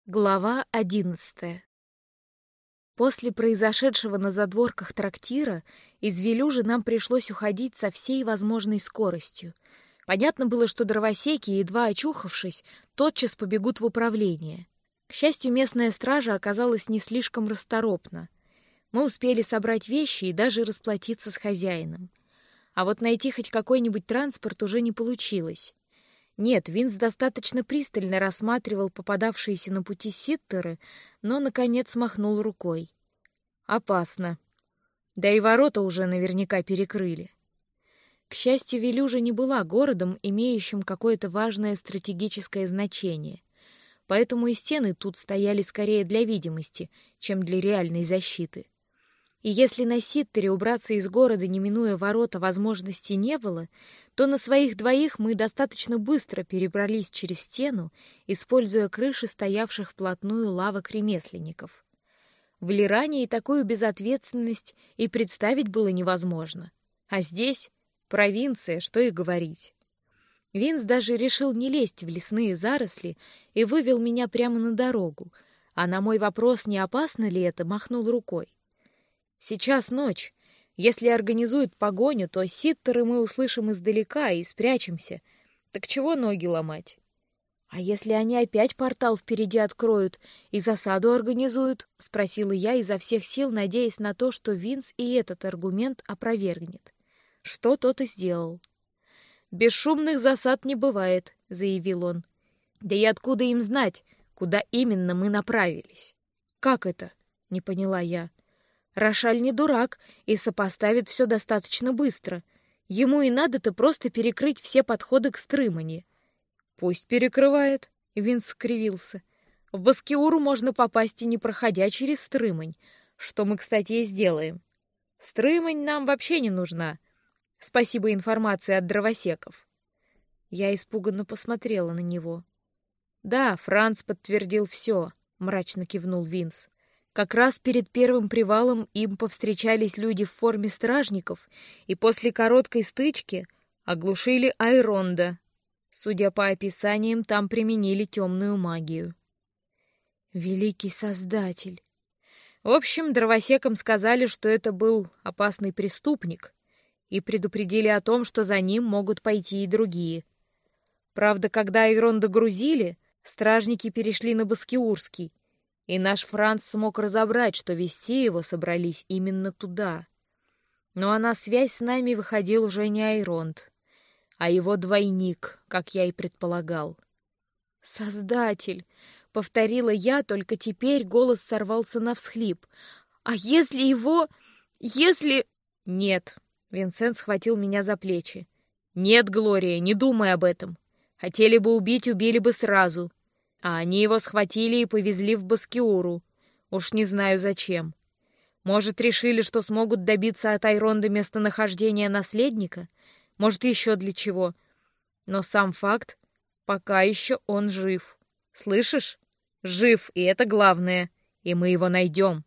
Глава 11. После произошедшего на задворках трактира из Велюжи нам пришлось уходить со всей возможной скоростью. Понятно было, что дровосеки, едва очухавшись, тотчас побегут в управление. К счастью, местная стража оказалась не слишком расторопна. Мы успели собрать вещи и даже расплатиться с хозяином. А вот найти хоть какой-нибудь транспорт уже не получилось. Нет, Винс достаточно пристально рассматривал попадавшиеся на пути ситтеры, но, наконец, махнул рукой. Опасно. Да и ворота уже наверняка перекрыли. К счастью, Велюжа не была городом, имеющим какое-то важное стратегическое значение, поэтому и стены тут стояли скорее для видимости, чем для реальной защиты. И если на ситтере убраться из города, не минуя ворота, возможности не было, то на своих двоих мы достаточно быстро перебрались через стену, используя крыши стоявших вплотную лавок ремесленников. В Лирании такую безответственность и представить было невозможно. А здесь провинция, что и говорить. Винс даже решил не лезть в лесные заросли и вывел меня прямо на дорогу, а на мой вопрос, не опасно ли это, махнул рукой. Сейчас ночь. Если организуют погоню, то ситтеры мы услышим издалека и спрячемся. Так чего ноги ломать? А если они опять портал впереди откроют и засаду организуют? Спросила я изо всех сил, надеясь на то, что Винс и этот аргумент опровергнет. Что тот и сделал. Бесшумных засад не бывает, заявил он. Да и откуда им знать, куда именно мы направились? Как это? Не поняла я. Рошаль не дурак и сопоставит все достаточно быстро. Ему и надо-то просто перекрыть все подходы к Стрымани. Пусть перекрывает, Винс скривился. В Баскиуру можно попасть и не проходя через Стрымань, что мы, кстати, и сделаем. Стрымань нам вообще не нужна. Спасибо информации от дровосеков. Я испуганно посмотрела на него. Да, Франц подтвердил все, мрачно кивнул Винс. Как раз перед первым привалом им повстречались люди в форме стражников и после короткой стычки оглушили Айронда. Судя по описаниям, там применили темную магию. Великий Создатель! В общем, дровосекам сказали, что это был опасный преступник, и предупредили о том, что за ним могут пойти и другие. Правда, когда Айронда грузили, стражники перешли на Баскиурский, и наш Франц смог разобрать, что вести его собрались именно туда. Ну а на связь с нами выходил уже не Айронд, а его двойник, как я и предполагал. «Создатель!» — повторила я, только теперь голос сорвался на всхлип. «А если его... если...» «Нет!» — Винсент схватил меня за плечи. «Нет, Глория, не думай об этом. Хотели бы убить, убили бы сразу. А они его схватили и повезли в Баскиуру. Уж не знаю зачем. Может, решили, что смогут добиться от Айронда местонахождения наследника? Может, еще для чего? Но сам факт, пока еще он жив. Слышишь? Жив, и это главное. И мы его найдем.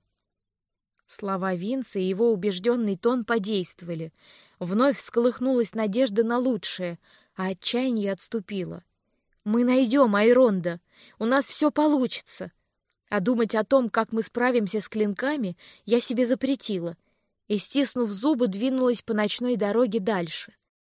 Слова Винса и его убежденный тон подействовали. Вновь всколыхнулась надежда на лучшее, а отчаяние отступило. Мы найдем Айронда. У нас все получится. А думать о том, как мы справимся с клинками, я себе запретила. И, стиснув зубы, двинулась по ночной дороге дальше.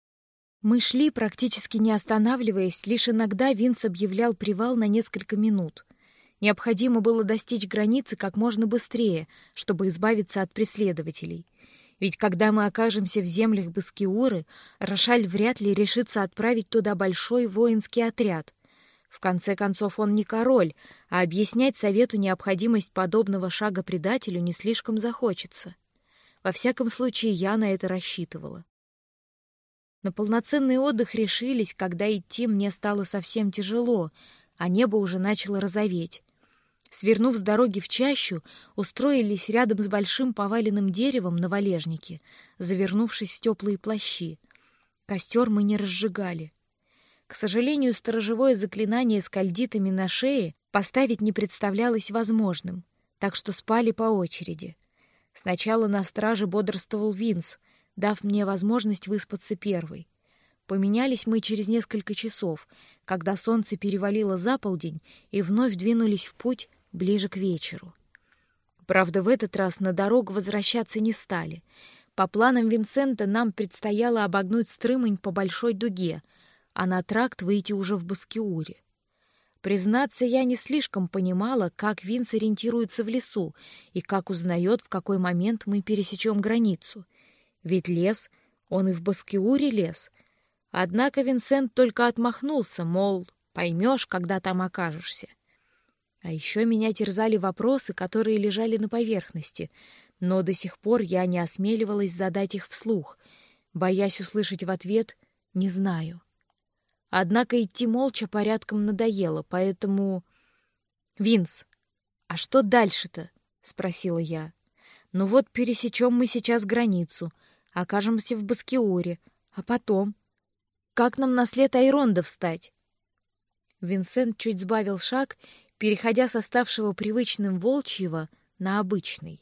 Мы шли, практически не останавливаясь, лишь иногда Винс объявлял привал на несколько минут. Необходимо было достичь границы как можно быстрее, чтобы избавиться от преследователей. Ведь когда мы окажемся в землях Баскиуры, Рошаль вряд ли решится отправить туда большой воинский отряд. В конце концов, он не король, а объяснять совету необходимость подобного шага предателю не слишком захочется. Во всяком случае, я на это рассчитывала. На полноценный отдых решились, когда идти мне стало совсем тяжело, а небо уже начало розоветь. Свернув с дороги в чащу, устроились рядом с большим поваленным деревом на валежнике, завернувшись в теплые плащи. Костер мы не разжигали. К сожалению, сторожевое заклинание с кальдитами на шее поставить не представлялось возможным, так что спали по очереди. Сначала на страже бодрствовал Винс, дав мне возможность выспаться первой. Поменялись мы через несколько часов, когда солнце перевалило за полдень, и вновь двинулись в путь ближе к вечеру. Правда, в этот раз на дорогу возвращаться не стали. По планам Винсента нам предстояло обогнуть Стрымонь по большой дуге, а на тракт выйти уже в Баскиуре. Признаться, я не слишком понимала, как Винс ориентируется в лесу и как узнает, в какой момент мы пересечем границу. Ведь лес, он и в Баскиуре лес. Однако Винсент только отмахнулся, мол, поймешь, когда там окажешься. А еще меня терзали вопросы, которые лежали на поверхности, но до сих пор я не осмеливалась задать их вслух, боясь услышать в ответ «не знаю». Однако идти молча порядком надоело, поэтому... «Винс, а что дальше-то?» — спросила я. «Ну вот пересечем мы сейчас границу, окажемся в Баскиуре, а потом... Как нам на след Айронда встать?» Винсент чуть сбавил шаг, переходя со ставшего привычным волчьего на обычный.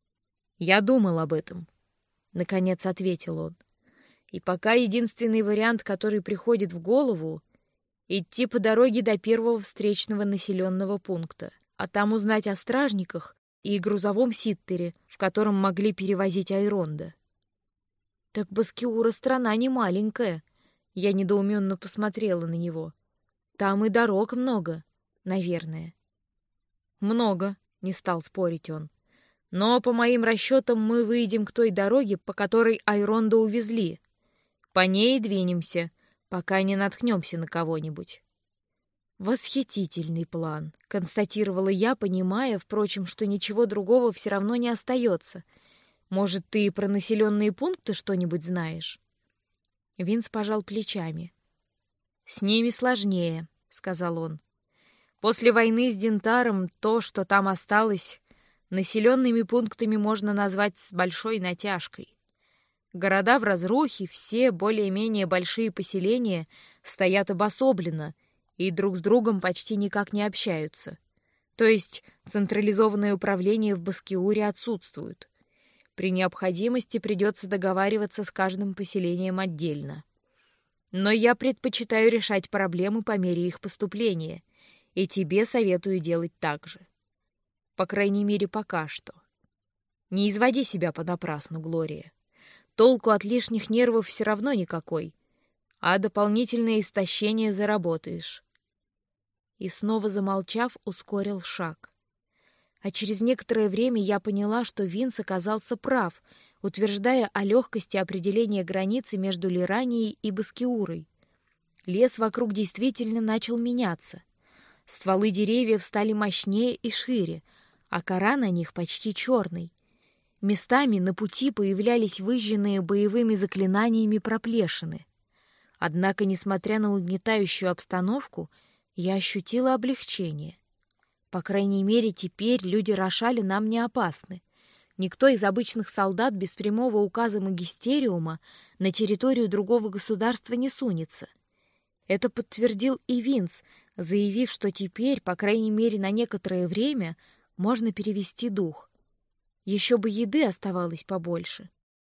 «Я думал об этом», — наконец ответил он. «И пока единственный вариант, который приходит в голову, идти по дороге до первого встречного населенного пункта, а там узнать о стражниках и грузовом ситтере, в котором могли перевозить Айронда». «Так Баскиура страна не маленькая», — я недоуменно посмотрела на него. «Там и дорог много, наверное». «Много», — не стал спорить он. «Но, по моим расчетам, мы выйдем к той дороге, по которой Айронда увезли. По ней и двинемся, пока не наткнемся на кого-нибудь». «Восхитительный план», — констатировала я, понимая, впрочем, что ничего другого все равно не остается. «Может, ты про населенные пункты что-нибудь знаешь?» Винс пожал плечами. «С ними сложнее», — сказал он. «После войны с Дентаром то, что там осталось, населенными пунктами можно назвать с большой натяжкой. Города в разрухе, все более-менее большие поселения стоят обособленно и друг с другом почти никак не общаются. То есть централизованное управление в Баскиуре отсутствует. При необходимости придется договариваться с каждым поселением отдельно. Но я предпочитаю решать проблемы по мере их поступления, и тебе советую делать так же. По крайней мере, пока что. Не изводи себя понапрасну, Глория. Толку от лишних нервов все равно никакой, а дополнительное истощение заработаешь». И снова замолчав, ускорил шаг. А через некоторое время я поняла, что Винс оказался прав, утверждая о легкости определения границы между Лиранией и Баскиурой. Лес вокруг действительно начал меняться. Стволы деревьев стали мощнее и шире, а кора на них почти черной. Местами на пути появлялись выжженные боевыми заклинаниями проплешины. Однако, несмотря на угнетающую обстановку, я ощутила облегчение. По крайней мере, теперь люди Рошали нам не опасны. Никто из обычных солдат без прямого указа магистериума на территорию другого государства не сунется. Это подтвердил и Винс, заявив, что теперь, по крайней мере, на некоторое время можно перевести дух. Еще бы еды оставалось побольше.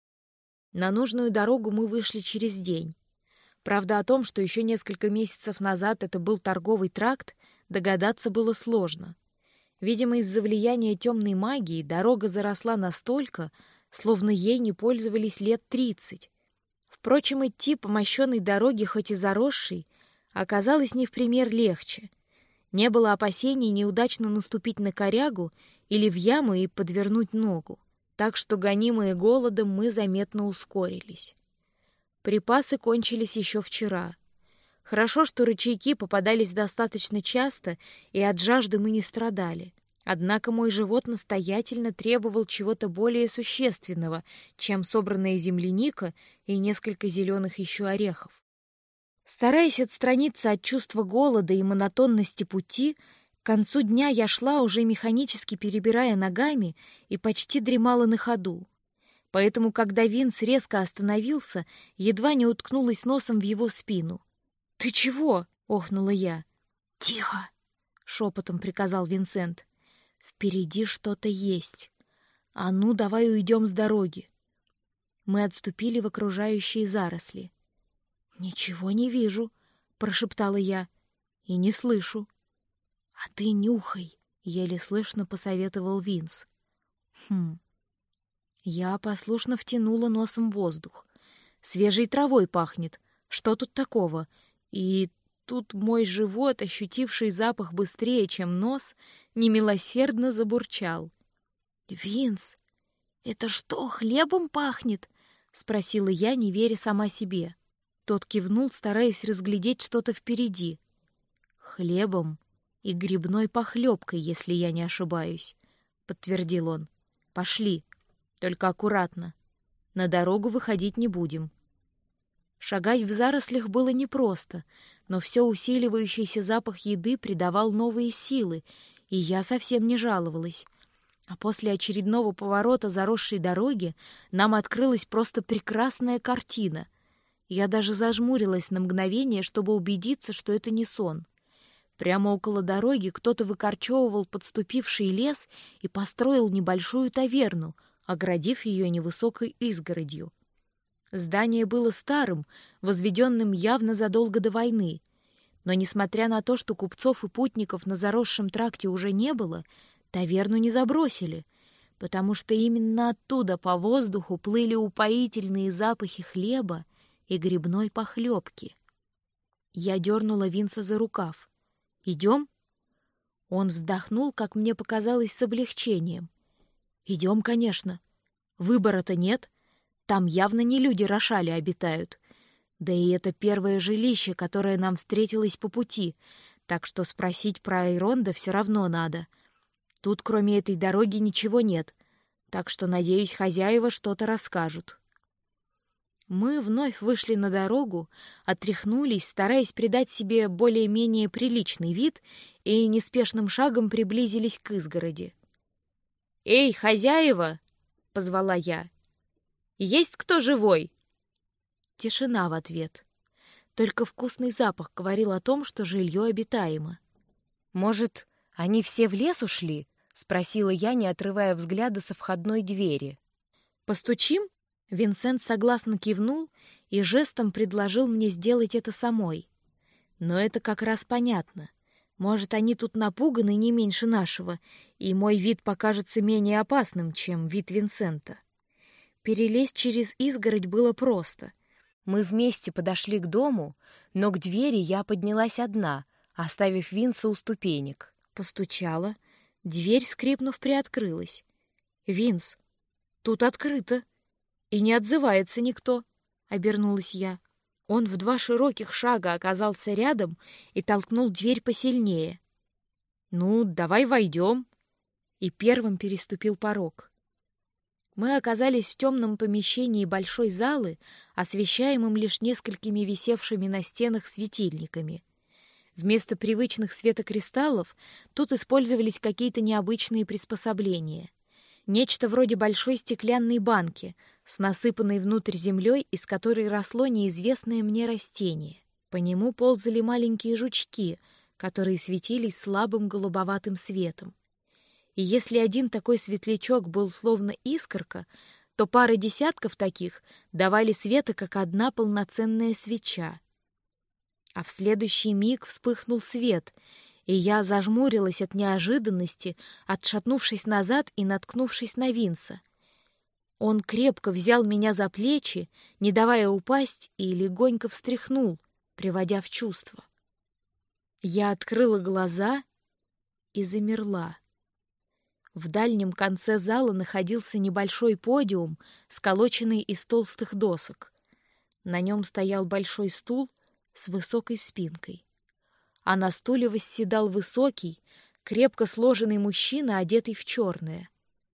На нужную дорогу мы вышли через день. Правда, о том, что еще несколько месяцев назад это был торговый тракт, догадаться было сложно. Видимо, из-за влияния темной магии дорога заросла настолько, словно ей не пользовались лет 30. Впрочем, идти по мощенной дороге, хоть и заросшей, оказалось не в пример легче. Не было опасений неудачно наступить на корягу или в яму и подвернуть ногу. Так что, гонимые голодом, мы заметно ускорились. Припасы кончились еще вчера. Хорошо, что ручейки попадались достаточно часто, и от жажды мы не страдали. Однако мой живот настоятельно требовал чего-то более существенного, чем собранная земляника и несколько зеленых еще орехов. Стараясь отстраниться от чувства голода и монотонности пути, к концу дня я шла, уже механически перебирая ногами, и почти дремала на ходу. Поэтому, когда Винс резко остановился, едва не уткнулась носом в его спину. «Ты чего?» — охнула я. «Тихо!» — шепотом приказал Винсент. «Впереди что-то есть. А ну, давай уйдем с дороги». Мы отступили в окружающие заросли. «Ничего не вижу», — прошептала я, — «и не слышу». «А ты нюхай», — еле слышно посоветовал Винс. Я послушно втянула носом воздух. Свежей травой пахнет. Что тут такого? И тут мой живот, ощутивший запах быстрее, чем нос, немилосердно забурчал. «Винс, это что, хлебом пахнет?» — спросила я, не веря сама себе. Тот кивнул, стараясь разглядеть что-то впереди. «Хлебом и грибной похлебкой, если я не ошибаюсь», — подтвердил он. «Пошли, только аккуратно. На дорогу выходить не будем». Шагать в зарослях было непросто, но все усиливающийся запах еды придавал новые силы, и я совсем не жаловалась. А после очередного поворота заросшей дороги нам открылась просто прекрасная картина. Я даже зажмурилась на мгновение, чтобы убедиться, что это не сон. Прямо около дороги кто-то выкорчевывал подступивший лес и построил небольшую таверну, оградив ее невысокой изгородью. Здание было старым, возведенным явно задолго до войны, но, несмотря на то, что купцов и путников на заросшем тракте уже не было, таверну не забросили, потому что именно оттуда по воздуху плыли упоительные запахи хлеба и грибной похлебки. Я дернула Винса за рукав. «Идем?» Он вздохнул, как мне показалось, с облегчением. «Идем, конечно. Выбора-то нет. Там явно не люди Рошали обитают. Да и это первое жилище, которое нам встретилось по пути, так что спросить про Айронда все равно надо. Тут кроме этой дороги ничего нет, так что, надеюсь, хозяева что-то расскажут». Мы вновь вышли на дорогу, отряхнулись, стараясь придать себе более-менее приличный вид, и неспешным шагом приблизились к изгороди. «Эй, хозяева!» — позвала я. «Есть кто живой?» Тишина в ответ. Только вкусный запах говорил о том, что жилье обитаемо. «Может, они все в лес ушли?» — спросила я, не отрывая взгляда со входной двери. «Постучим?» Винсент согласно кивнул и жестом предложил мне сделать это самой. Но это как раз понятно. Может, они тут напуганы не меньше нашего, и мой вид покажется менее опасным, чем вид Винсента. Перелезть через изгородь было просто. Мы вместе подошли к дому, но к двери я поднялась одна, оставив Винса у ступенек. Постучала. Дверь, скрипнув, приоткрылась. «Винс, тут открыто. И не отзывается никто», — обернулась я. Он в 2 широких шага оказался рядом и толкнул дверь посильнее. «Ну, давай войдем», и первым переступил порог. Мы оказались в темном помещении большой залы, освещаемом лишь несколькими висевшими на стенах светильниками. Вместо привычных светокристаллов тут использовались какие-то необычные приспособления. Нечто вроде большой стеклянной банки с насыпанной внутрь землей, из которой росло неизвестное мне растение. По нему ползали маленькие жучки, которые светились слабым голубоватым светом. И если один такой светлячок был словно искорка, то пара десятков таких давали света, как одна полноценная свеча. А в следующий миг вспыхнул свет, и я зажмурилась от неожиданности, отшатнувшись назад и наткнувшись на Винса. Он крепко взял меня за плечи, не давая упасть, и легонько встряхнул, приводя в чувство. Я открыла глаза и замерла. В дальнем конце зала находился небольшой подиум, сколоченный из толстых досок. На нем стоял большой стул с высокой спинкой. А на стуле восседал высокий, крепко сложенный мужчина, одетый в черное.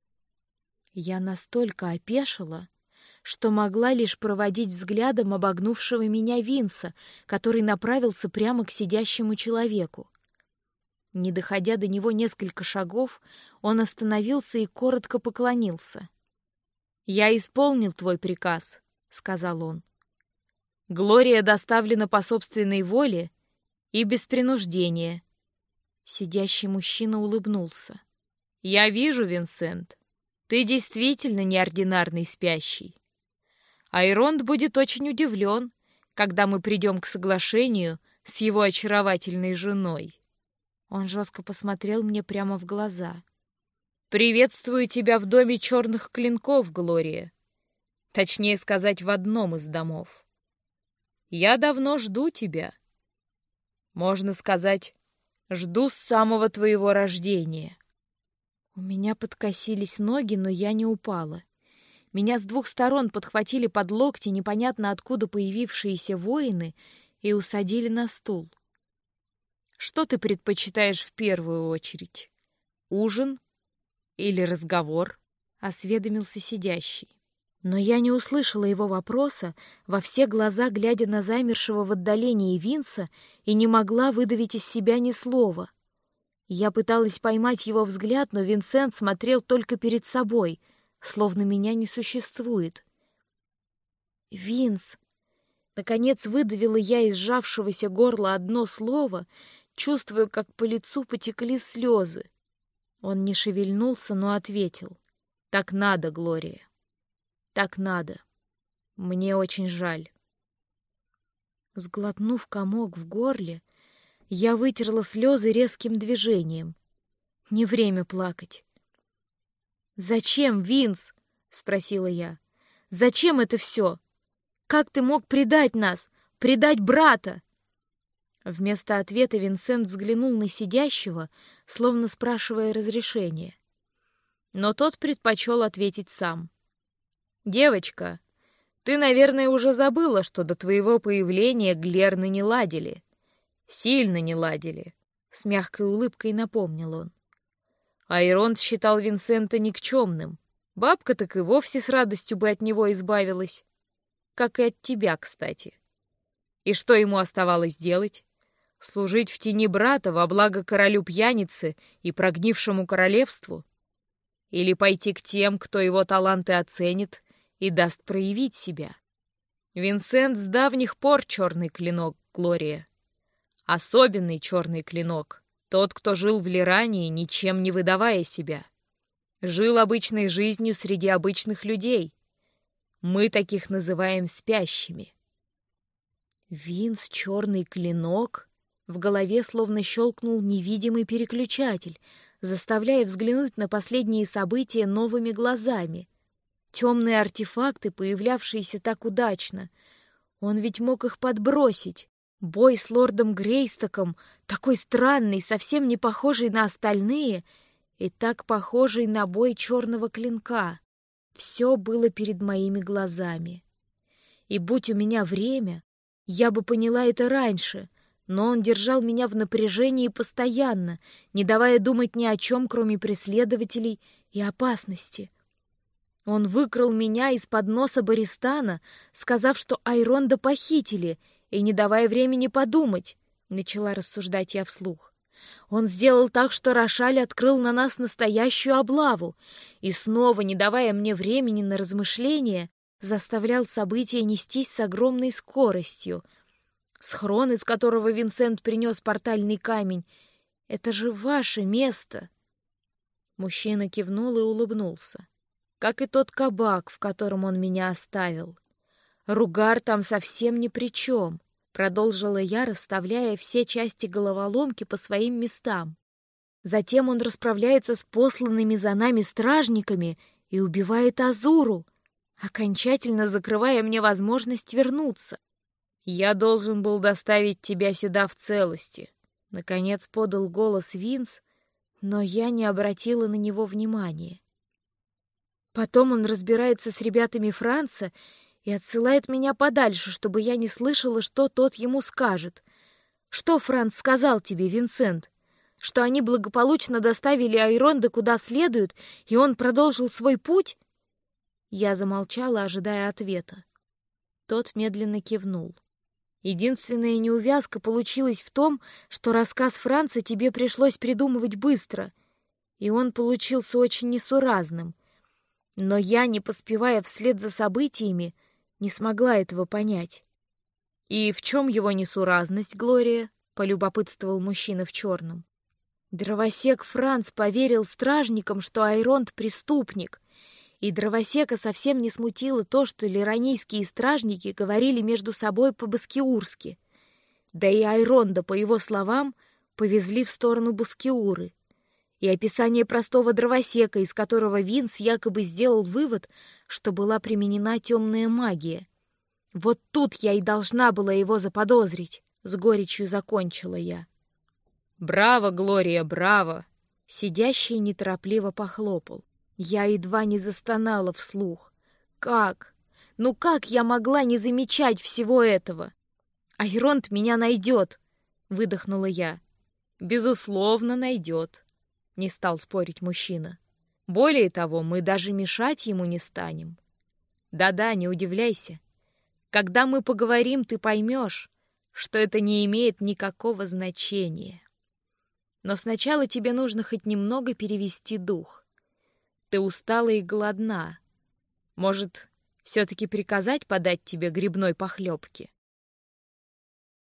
Я настолько опешила, что могла лишь проводить взглядом обогнувшего меня Винса, который направился прямо к сидящему человеку. Не доходя до него несколько шагов, он остановился и коротко поклонился. «Я исполнил твой приказ», — сказал он. «Глория доставлена по собственной воле и без принуждения». Сидящий мужчина улыбнулся. «Я вижу, Винсент, ты действительно неординарный спящий. Айронд будет очень удивлен, когда мы придем к соглашению с его очаровательной женой». Он жестко посмотрел мне прямо в глаза. «Приветствую тебя в доме черных клинков, Глория. Точнее сказать, в одном из домов. Я давно жду тебя. Можно сказать, жду с самого твоего рождения». У меня подкосились ноги, но я не упала. Меня с двух сторон подхватили под локти непонятно откуда появившиеся воины и усадили на стул. «Что ты предпочитаешь в первую очередь? Ужин или разговор?» — осведомился сидящий. Но я не услышала его вопроса, во все глаза глядя на замершего в отдалении Винса, и не могла выдавить из себя ни слова. Я пыталась поймать его взгляд, но Винсент смотрел только перед собой, словно меня не существует. «Винс!» Наконец выдавила я из сжавшегося горла одно слово, чувствуя, как по лицу потекли слезы. Он не шевельнулся, но ответил: «Так надо, Глория. Так надо. Мне очень жаль». Сглотнув комок в горле, я вытерла слезы резким движением. Не время плакать. «Зачем, Винс?» — спросила я. «Зачем это все? Как ты мог предать нас, предать брата?» Вместо ответа Винсент взглянул на сидящего, словно спрашивая разрешения. Но тот предпочел ответить сам. «Девочка, ты, наверное, уже забыла, что до твоего появления Глерны не ладили. Сильно не ладили», — с мягкой улыбкой напомнил он. Айронт считал Винсента никчемным. Бабка так и вовсе с радостью бы от него избавилась. Как и от тебя, кстати. И что ему оставалось делать? Служить в тени брата во благо королю-пьяницы и прогнившему королевству? Или пойти к тем, кто его таланты оценит и даст проявить себя? Винсент с давних пор черный клинок, Глория. Особенный черный клинок. Тот, кто жил в Лирании, ничем не выдавая себя. Жил обычной жизнью среди обычных людей. Мы таких называем спящими. Винс — черный клинок? В голове словно щелкнул невидимый переключатель, заставляя взглянуть на последние события новыми глазами. Темные артефакты, появлявшиеся так удачно. Он ведь мог их подбросить. Бой с лордом Грейстоком, такой странный, совсем не похожий на остальные, и так похожий на бой черного клинка. Все было перед моими глазами. И будь у меня время, я бы поняла это раньше, но он держал меня в напряжении постоянно, не давая думать ни о чем, кроме преследователей и опасности. Он выкрал меня из-под носа Баристана, сказав, что Айронда похитили, и не давая времени подумать, начала рассуждать я вслух. Он сделал так, что Рошаль открыл на нас настоящую облаву, и снова, не давая мне времени на размышления, заставлял события нестись с огромной скоростью. Схрон, из которого Винсент принес портальный камень, — это же ваше место. Мужчина кивнул и улыбнулся. Как и тот кабак, в котором он меня оставил. Ругар там совсем ни при чем, продолжила я, расставляя все части головоломки по своим местам. Затем он расправляется с посланными за нами стражниками и убивает Азуру, окончательно закрывая мне возможность вернуться. Я должен был доставить тебя сюда в целости. Наконец подал голос Винс, но я не обратила на него внимания. Потом он разбирается с ребятами Франца и отсылает меня подальше, чтобы я не слышала, что тот ему скажет. Что Франц сказал тебе, Винсент? Что они благополучно доставили Айронда куда следует, и он продолжил свой путь? Я замолчала, ожидая ответа. Тот медленно кивнул. Единственная неувязка получилась в том, что рассказ Франца тебе пришлось придумывать быстро, и он получился очень несуразным. Но я, не поспевая вслед за событиями, не смогла этого понять. «И в чем его несуразность, Глория?» — полюбопытствовал мужчина в черном. Дровосек Франц поверил стражникам, что Айронт — преступник, И дровосека совсем не смутило то, что лиранийские стражники говорили между собой по-баскиурски. Да и Айронда, по его словам, повезли в сторону Баскиуры. И описание простого дровосека, из которого Винс якобы сделал вывод, что была применена темная магия. Вот тут я и должна была его заподозрить, с горечью закончила я. «Браво, Глория, браво!» Сидящий неторопливо похлопал. Я едва не застонала вслух. Как? Ну как я могла не замечать всего этого? «Айронт меня найдет!» — выдохнула я. «Безусловно, найдет», — не стал спорить мужчина. «Более того, мы даже мешать ему не станем. Да-да, не удивляйся. Когда мы поговорим, ты поймешь, что это не имеет никакого значения. Но сначала тебе нужно хоть немного перевести дух. Ты устала и голодна. Может, все-таки приказать подать тебе грибной похлебки?»